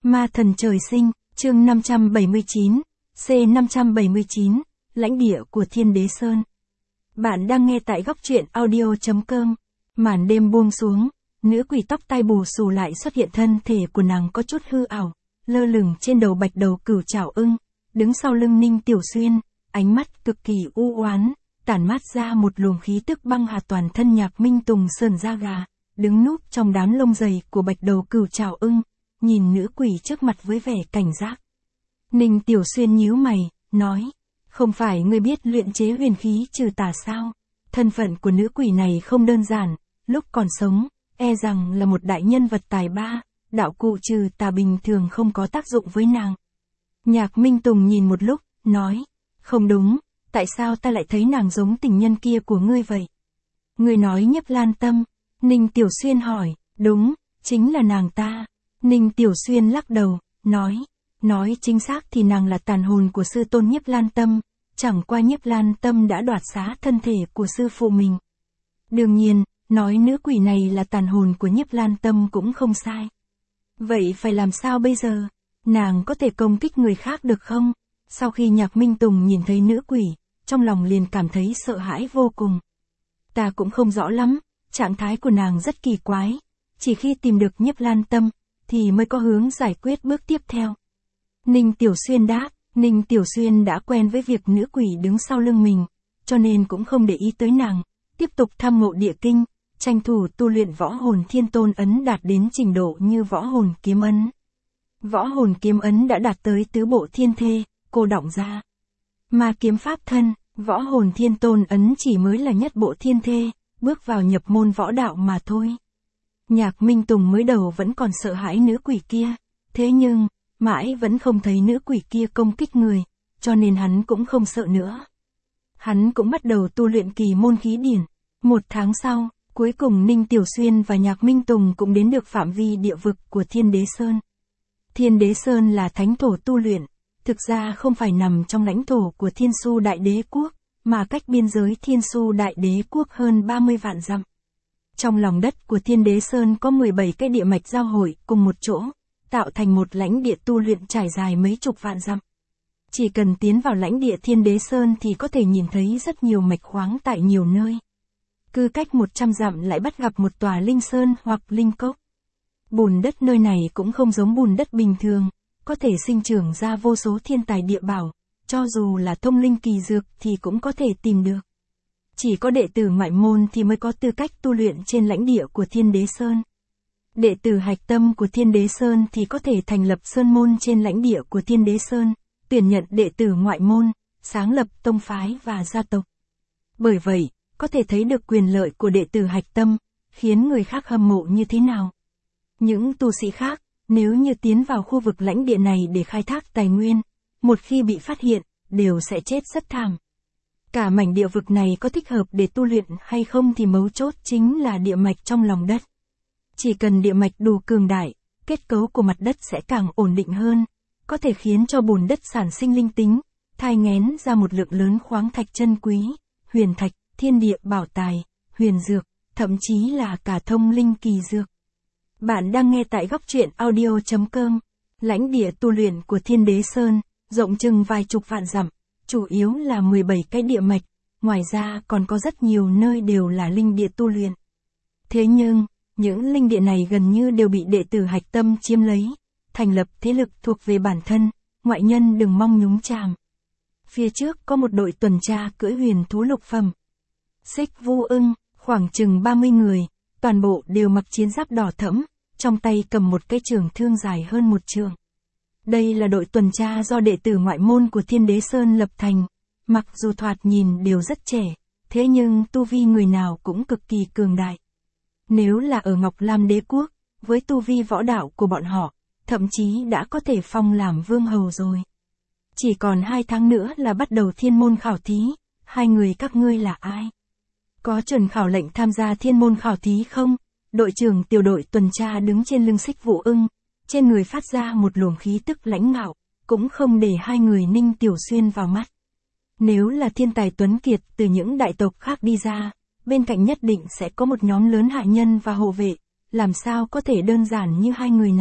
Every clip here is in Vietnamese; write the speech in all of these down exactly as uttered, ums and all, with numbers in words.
Ma thần trời sinh, chương năm trăm bảy mươi chín, C năm trăm bảy mươi chín, lãnh địa của Thiên Đế Sơn. Bạn đang nghe tại góc truyện audio.com. Màn đêm buông xuống, nữ quỷ tóc tai bù xù lại xuất hiện, thân thể của nàng có chút hư ảo, lơ lửng trên đầu bạch đầu cửu trảo ưng, đứng sau lưng Ninh Tiểu Xuyên, ánh mắt cực kỳ u oán, tản mát ra một luồng khí tức băng hà, toàn thân Nhạc Minh Tùng sờn da gà, đứng núp trong đám lông dày của bạch đầu cửu trảo ưng, nhìn nữ quỷ trước mặt với vẻ cảnh giác. Ninh Tiểu Xuyên nhíu mày, nói, không phải ngươi biết luyện chế huyền khí trừ tà sao? Thân phận của nữ quỷ này không đơn giản, lúc còn sống, e rằng là một đại nhân vật tài ba, đạo cụ trừ tà bình thường không có tác dụng với nàng. Nhạc Minh Tùng nhìn một lúc, nói, không đúng, tại sao ta lại thấy nàng giống tình nhân kia của ngươi vậy? Ngươi nói Nhiếp Lan Tâm. Ninh Tiểu Xuyên hỏi, đúng, chính là nàng ta. Ninh Tiểu Xuyên lắc đầu, nói, nói chính xác thì nàng là tàn hồn của sư tôn Nhiếp Lan Tâm, chẳng qua Nhiếp Lan Tâm đã đoạt xá thân thể của sư phụ mình. Đương nhiên, nói nữ quỷ này là tàn hồn của Nhiếp Lan Tâm cũng không sai. Vậy phải làm sao bây giờ? Nàng có thể công kích người khác được không? Sau khi Nhạc Minh Tùng nhìn thấy nữ quỷ, trong lòng liền cảm thấy sợ hãi vô cùng. Ta cũng không rõ lắm, trạng thái của nàng rất kỳ quái, chỉ khi tìm được Nhiếp Lan Tâm, thì mới có hướng giải quyết bước tiếp theo. Ninh Tiểu Xuyên đáp, Ninh Tiểu Xuyên đã quen với việc nữ quỷ đứng sau lưng mình, cho nên cũng không để ý tới nàng, tiếp tục tham ngộ địa kinh, tranh thủ tu luyện võ hồn thiên tôn ấn đạt đến trình độ như võ hồn kiếm ấn. Võ hồn kiếm ấn đã đạt tới tứ bộ thiên thê, cô đọng ra. Mà kiếm pháp thân, võ hồn thiên tôn ấn chỉ mới là nhất bộ thiên thê, bước vào nhập môn võ đạo mà thôi. Nhạc Minh Tùng mới đầu vẫn còn sợ hãi nữ quỷ kia, thế nhưng, mãi vẫn không thấy nữ quỷ kia công kích người, cho nên hắn cũng không sợ nữa. Hắn cũng bắt đầu tu luyện kỳ môn khí điển. Một tháng sau, cuối cùng Ninh Tiểu Xuyên và Nhạc Minh Tùng cũng đến được phạm vi địa vực của Thiên Đế Sơn. Thiên Đế Sơn là thánh thổ tu luyện, thực ra không phải nằm trong lãnh thổ của Thiên Su Đại Đế Quốc, mà cách biên giới Thiên Su Đại Đế Quốc hơn ba mươi vạn dặm. Trong lòng đất của Thiên Đế Sơn có mười bảy cái địa mạch giao hội cùng một chỗ, tạo thành một lãnh địa tu luyện trải dài mấy chục vạn dặm. Chỉ cần tiến vào lãnh địa Thiên Đế Sơn thì có thể nhìn thấy rất nhiều mạch khoáng tại nhiều nơi. Cứ cách một trăm dặm lại bắt gặp một tòa linh sơn hoặc linh cốc. Bùn đất nơi này cũng không giống bùn đất bình thường, có thể sinh trưởng ra vô số thiên tài địa bảo, cho dù là thông linh kỳ dược thì cũng có thể tìm được. Chỉ có đệ tử ngoại môn thì mới có tư cách tu luyện trên lãnh địa của Thiên Đế Sơn. Đệ tử hạch tâm của Thiên Đế Sơn thì có thể thành lập sơn môn trên lãnh địa của Thiên Đế Sơn, tuyển nhận đệ tử ngoại môn, sáng lập tông phái và gia tộc. Bởi vậy, có thể thấy được quyền lợi của đệ tử hạch tâm, khiến người khác hâm mộ như thế nào. Những tu sĩ khác, nếu như tiến vào khu vực lãnh địa này để khai thác tài nguyên, một khi bị phát hiện, đều sẽ chết rất thảm. Cả mảnh địa vực này có thích hợp để tu luyện hay không thì mấu chốt chính là địa mạch trong lòng đất. Chỉ cần địa mạch đủ cường đại, kết cấu của mặt đất sẽ càng ổn định hơn, có thể khiến cho bùn đất sản sinh linh tính, thai nghén ra một lượng lớn khoáng thạch chân quý, huyền thạch, thiên địa bảo tài, huyền dược, thậm chí là cả thông linh kỳ dược. Bạn đang nghe tại góc truyện audio.com. Lãnh địa tu luyện của Thiên Đế Sơn, rộng chừng vài chục vạn dặm, chủ yếu là mười bảy cái địa mạch, ngoài ra còn có rất nhiều nơi đều là linh địa tu luyện. Thế nhưng, những linh địa này gần như đều bị đệ tử hạch tâm chiếm lấy, thành lập thế lực thuộc về bản thân, ngoại nhân đừng mong nhúng chàm. Phía trước có một đội tuần tra cưỡi huyền thú lục phẩm. Xích Vu Ưng, khoảng chừng ba mươi người, toàn bộ đều mặc chiến giáp đỏ thẫm, trong tay cầm một cái trường thương dài hơn một trượng. Đây là đội tuần tra do đệ tử ngoại môn của Thiên Đế Sơn lập thành, mặc dù thoạt nhìn đều rất trẻ, thế nhưng tu vi người nào cũng cực kỳ cường đại. Nếu là ở Ngọc Lam Đế Quốc, với tu vi võ đạo của bọn họ, thậm chí đã có thể phong làm vương hầu rồi. Chỉ còn hai tháng nữa là bắt đầu thiên môn khảo thí, hai người các ngươi là ai? Có chuẩn khảo lệnh tham gia thiên môn khảo thí không? Đội trưởng tiểu đội tuần tra đứng trên lưng Xích Vũ Ưng, trên người phát ra một luồng khí tức lãnh ngạo, cũng không để hai người Ninh Tiểu Xuyên vào mắt. Nếu là thiên tài tuấn kiệt từ những đại tộc khác đi ra, bên cạnh nhất định sẽ có một nhóm lớn hạ nhân và hộ vệ, làm sao có thể đơn giản như hai người này,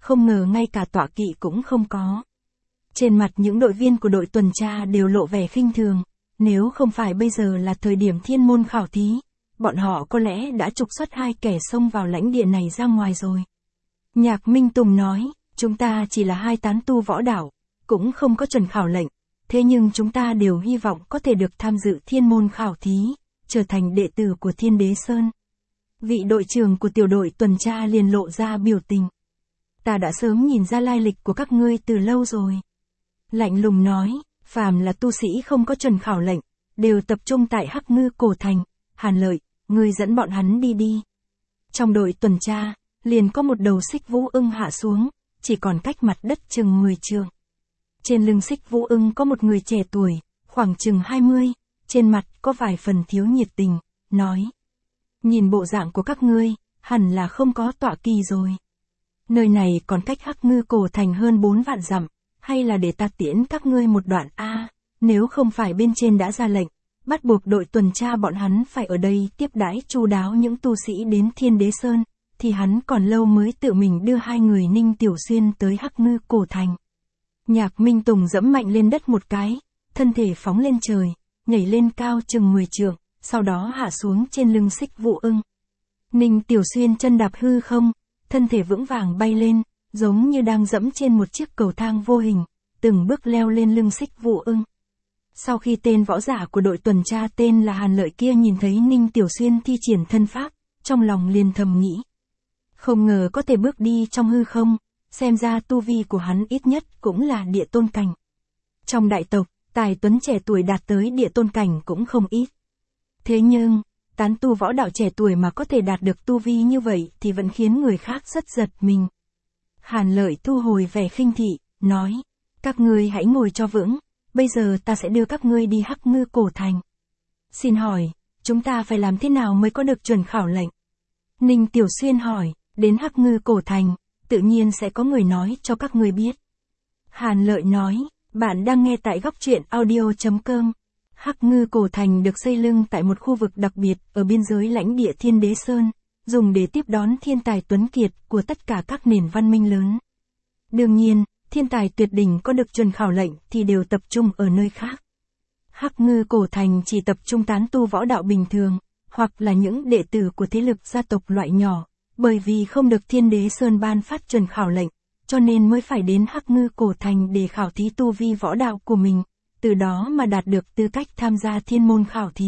không ngờ ngay cả tọa kỵ cũng không có. Trên mặt những đội viên của đội tuần tra đều lộ vẻ khinh thường, nếu không phải bây giờ là thời điểm thiên môn khảo thí, bọn họ có lẽ đã trục xuất hai kẻ xông vào lãnh địa này ra ngoài rồi. Nhạc Minh Tùng nói, chúng ta chỉ là hai tán tu võ đạo, cũng không có chuẩn khảo lệnh, thế nhưng chúng ta đều hy vọng có thể được tham dự thiên môn khảo thí, trở thành đệ tử của Thiên Đế Sơn. Vị đội trưởng của tiểu đội tuần tra liền lộ ra biểu tình. Ta đã sớm nhìn ra lai lịch của các ngươi từ lâu rồi. Lạnh lùng nói, phàm là tu sĩ không có chuẩn khảo lệnh, đều tập trung tại Hắc Ngư Cổ Thành. Hàn Lợi, ngươi dẫn bọn hắn đi đi. Trong đội tuần tra, liền có một đầu xích vũ ưng hạ xuống, chỉ còn cách mặt đất chừng mười trượng. Trên lưng xích vũ ưng có một người trẻ tuổi, khoảng chừng hai mươi, trên mặt có vài phần thiếu nhiệt tình, nói. Nhìn bộ dạng của các ngươi, hẳn là không có tọa kỳ rồi. Nơi này còn cách Hắc Ngư Cổ Thành hơn bốn vạn dặm, hay là để ta tiễn các ngươi một đoạn a? Nếu không phải bên trên đã ra lệnh, bắt buộc đội tuần tra bọn hắn phải ở đây tiếp đãi chu đáo những tu sĩ đến Thiên Đế Sơn, thì hắn còn lâu mới tự mình đưa hai người Ninh Tiểu Xuyên tới Hắc Ngư Cổ Thành. Nhạc Minh Tùng dẫm mạnh lên đất một cái, thân thể phóng lên trời, nhảy lên cao chừng mười trượng, sau đó hạ xuống trên lưng xích vũ ưng. Ninh Tiểu Xuyên chân đạp hư không, thân thể vững vàng bay lên, giống như đang dẫm trên một chiếc cầu thang vô hình, từng bước leo lên lưng xích vũ ưng. Sau khi tên võ giả của đội tuần tra tên là Hàn Lợi kia nhìn thấy Ninh Tiểu Xuyên thi triển thân pháp, trong lòng liền thầm nghĩ. Không ngờ có thể bước đi trong hư không, xem ra tu vi của hắn ít nhất cũng là địa tôn cảnh. Trong đại tộc, tài tuấn trẻ tuổi đạt tới địa tôn cảnh cũng không ít. Thế nhưng, tán tu võ đạo trẻ tuổi mà có thể đạt được tu vi như vậy thì vẫn khiến người khác rất giật mình. Hàn Lợi thu hồi vẻ khinh thị, nói, các ngươi hãy ngồi cho vững, bây giờ ta sẽ đưa các ngươi đi Hắc Ngư Cổ Thành. Xin hỏi, chúng ta phải làm thế nào mới có được chuẩn khảo lệnh? Ninh Tiểu Xuyên hỏi, đến Hắc Ngư Cổ Thành, tự nhiên sẽ có người nói cho các ngươi biết. Hàn Lợi nói, bạn đang nghe tại góc truyện audio chấm com. Hắc Ngư Cổ Thành được xây lưng tại một khu vực đặc biệt ở biên giới lãnh địa Thiên Đế Sơn, dùng để tiếp đón thiên tài tuấn kiệt của tất cả các nền văn minh lớn. Đương nhiên, thiên tài tuyệt đỉnh có được chuẩn khảo lệnh thì đều tập trung ở nơi khác. Hắc Ngư Cổ Thành chỉ tập trung tán tu võ đạo bình thường, hoặc là những đệ tử của thế lực gia tộc loại nhỏ, bởi vì không được Thiên Đế Sơn ban phát chuẩn khảo lệnh, cho nên mới phải đến Hắc Ngư Cổ Thành để khảo thí tu vi võ đạo của mình, từ đó mà đạt được tư cách tham gia thiên môn khảo thí.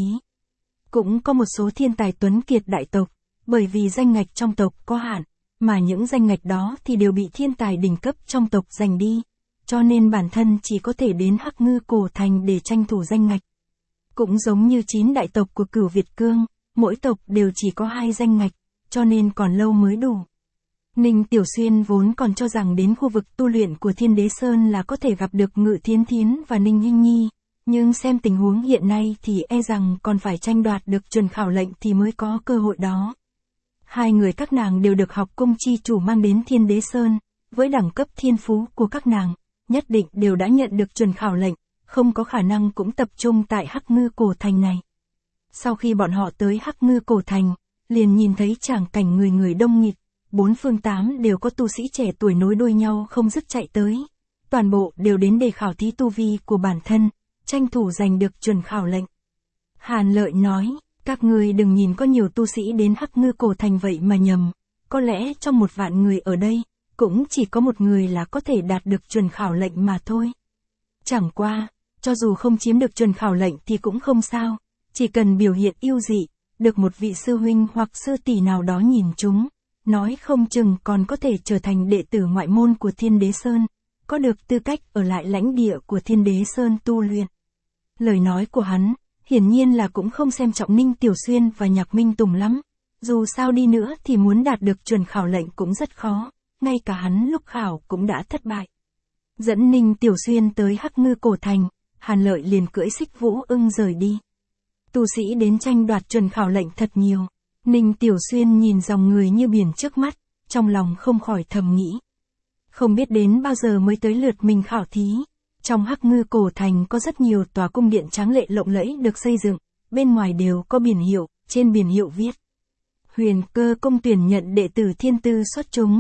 Cũng có một số thiên tài tuấn kiệt đại tộc, bởi vì danh ngạch trong tộc có hạn, mà những danh ngạch đó thì đều bị thiên tài đỉnh cấp trong tộc giành đi, cho nên bản thân chỉ có thể đến Hắc Ngư Cổ Thành để tranh thủ danh ngạch. Cũng giống như chín đại tộc của Cửu Việt Cương, mỗi tộc đều chỉ có hai danh ngạch, cho nên còn lâu mới đủ. Ninh Tiểu Xuyên vốn còn cho rằng đến khu vực tu luyện của Thiên Đế Sơn là có thể gặp được Ngự Thiến Thiến và Ninh Hinh Nhi, nhưng xem tình huống hiện nay thì e rằng còn phải tranh đoạt được chuẩn khảo lệnh thì mới có cơ hội đó. Hai người các nàng đều được học cung chi chủ mang đến Thiên Đế Sơn, với đẳng cấp thiên phú của các nàng, nhất định đều đã nhận được chuẩn khảo lệnh, không có khả năng cũng tập trung tại Hắc Ngư Cổ Thành này. Sau khi bọn họ tới Hắc Ngư Cổ Thành, liền nhìn thấy tràng cảnh người người đông nghịt, bốn phương tám đều có tu sĩ trẻ tuổi nối đuôi nhau không dứt chạy tới. Toàn bộ đều đến để khảo thí tu vi của bản thân, tranh thủ giành được chuẩn khảo lệnh. Hàn Lợi nói, các ngươi đừng nhìn có nhiều tu sĩ đến Hắc Ngư Cổ Thành vậy mà nhầm, có lẽ trong một vạn người ở đây, cũng chỉ có một người là có thể đạt được chuẩn khảo lệnh mà thôi. Chẳng qua, cho dù không chiếm được chuẩn khảo lệnh thì cũng không sao, chỉ cần biểu hiện ưu dị, được một vị sư huynh hoặc sư tỷ nào đó nhìn chúng, nói không chừng còn có thể trở thành đệ tử ngoại môn của Thiên Đế Sơn, có được tư cách ở lại lãnh địa của Thiên Đế Sơn tu luyện. Lời nói của hắn, hiển nhiên là cũng không xem trọng Ninh Tiểu Xuyên và Nhạc Minh Tùng lắm, dù sao đi nữa thì muốn đạt được chuẩn khảo lệnh cũng rất khó, ngay cả hắn lúc khảo cũng đã thất bại. Dẫn Ninh Tiểu Xuyên tới Hắc Ngư Cổ Thành, Hàn Lợi liền cưỡi xích vũ ưng rời đi. Tu sĩ đến tranh đoạt chuẩn khảo lệnh thật nhiều. Ninh Tiểu Xuyên nhìn dòng người như biển trước mắt, trong lòng không khỏi thầm nghĩ. Không biết đến bao giờ mới tới lượt mình khảo thí. Trong Hắc Ngư Cổ Thành có rất nhiều tòa cung điện tráng lệ lộng lẫy được xây dựng, bên ngoài đều có biển hiệu, trên biển hiệu viết. Huyền Cơ Cung tuyển nhận đệ tử thiên tư xuất chúng,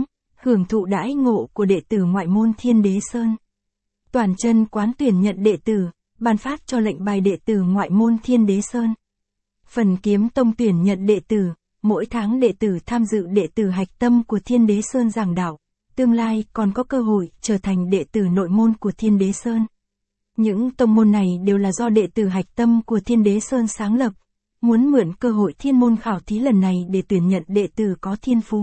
hưởng thụ đãi ngộ của đệ tử ngoại môn Thiên Đế Sơn. Toàn chân quán tuyển nhận đệ tử, ban phát cho lệnh bài đệ tử ngoại môn Thiên Đế Sơn. Phần Kiếm Tông tuyển nhận đệ tử, mỗi tháng đệ tử tham dự đệ tử hạch tâm của Thiên Đế Sơn giảng đạo, tương lai còn có cơ hội trở thành đệ tử nội môn của Thiên Đế Sơn. Những tông môn này đều là do đệ tử hạch tâm của Thiên Đế Sơn sáng lập, muốn mượn cơ hội thiên môn khảo thí lần này để tuyển nhận đệ tử có thiên phú.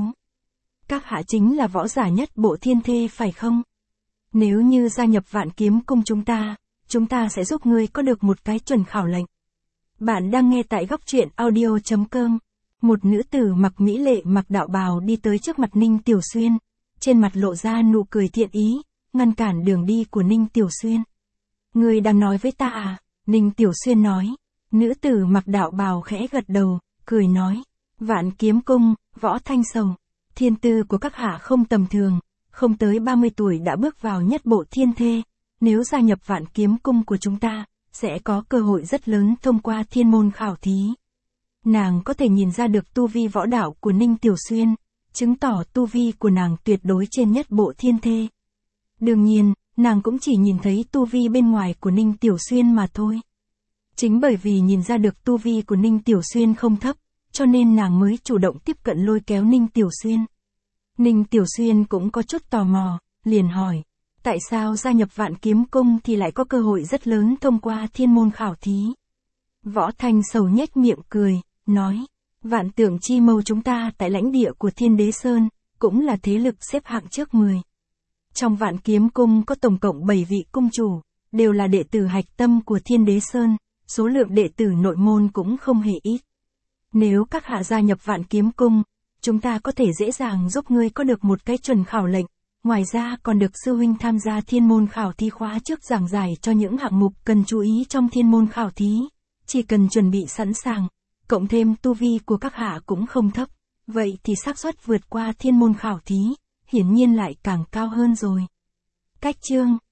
Các hạ chính là võ giả nhất bộ thiên thê phải không? Nếu như gia nhập Vạn Kiếm Cung chúng ta, chúng ta sẽ giúp ngươi có được một cái chuẩn khảo lệnh. Bạn đang nghe tại góc truyện audio chấm com. Một nữ tử mặc mỹ lệ mặc đạo bào đi tới trước mặt Ninh Tiểu Xuyên, trên mặt lộ ra nụ cười thiện ý, ngăn cản đường đi của Ninh Tiểu Xuyên. Ngươi đang nói với ta à? Ninh Tiểu Xuyên nói. Nữ tử mặc đạo bào khẽ gật đầu, cười nói. Vạn Kiếm Cung, Võ Thanh Sầu. Thiên tư của các hạ không tầm thường, không tới ba mươi tuổi đã bước vào nhất bộ thiên thê. Nếu gia nhập Vạn Kiếm Cung của chúng ta, sẽ có cơ hội rất lớn thông qua thiên môn khảo thí. Nàng có thể nhìn ra được tu vi võ đạo của Ninh Tiểu Xuyên, chứng tỏ tu vi của nàng tuyệt đối trên nhất bộ thiên thê. Đương nhiên, nàng cũng chỉ nhìn thấy tu vi bên ngoài của Ninh Tiểu Xuyên mà thôi. Chính bởi vì nhìn ra được tu vi của Ninh Tiểu Xuyên không thấp, cho nên nàng mới chủ động tiếp cận lôi kéo Ninh Tiểu Xuyên. Ninh Tiểu Xuyên cũng có chút tò mò, liền hỏi, tại sao gia nhập Vạn Kiếm Cung thì lại có cơ hội rất lớn thông qua thiên môn khảo thí? Võ Thanh Sầu nhếch miệng cười, nói, Vạn Tượng Chi Mâu chúng ta tại lãnh địa của Thiên Đế Sơn, cũng là thế lực xếp hạng trước mười. Trong Vạn Kiếm Cung có tổng cộng bảy vị cung chủ, đều là đệ tử hạch tâm của Thiên Đế Sơn, số lượng đệ tử nội môn cũng không hề ít. Nếu các hạ gia nhập Vạn Kiếm Cung, chúng ta có thể dễ dàng giúp ngươi có được một cái chuẩn khảo lệnh, ngoài ra còn được sư huynh tham gia thiên môn khảo thí khóa trước giảng giải cho những hạng mục cần chú ý trong thiên môn khảo thí, chỉ cần chuẩn bị sẵn sàng, cộng thêm tu vi của các hạ cũng không thấp, vậy thì xác suất vượt qua thiên môn khảo thí, hiển nhiên lại càng cao hơn rồi. Cách chương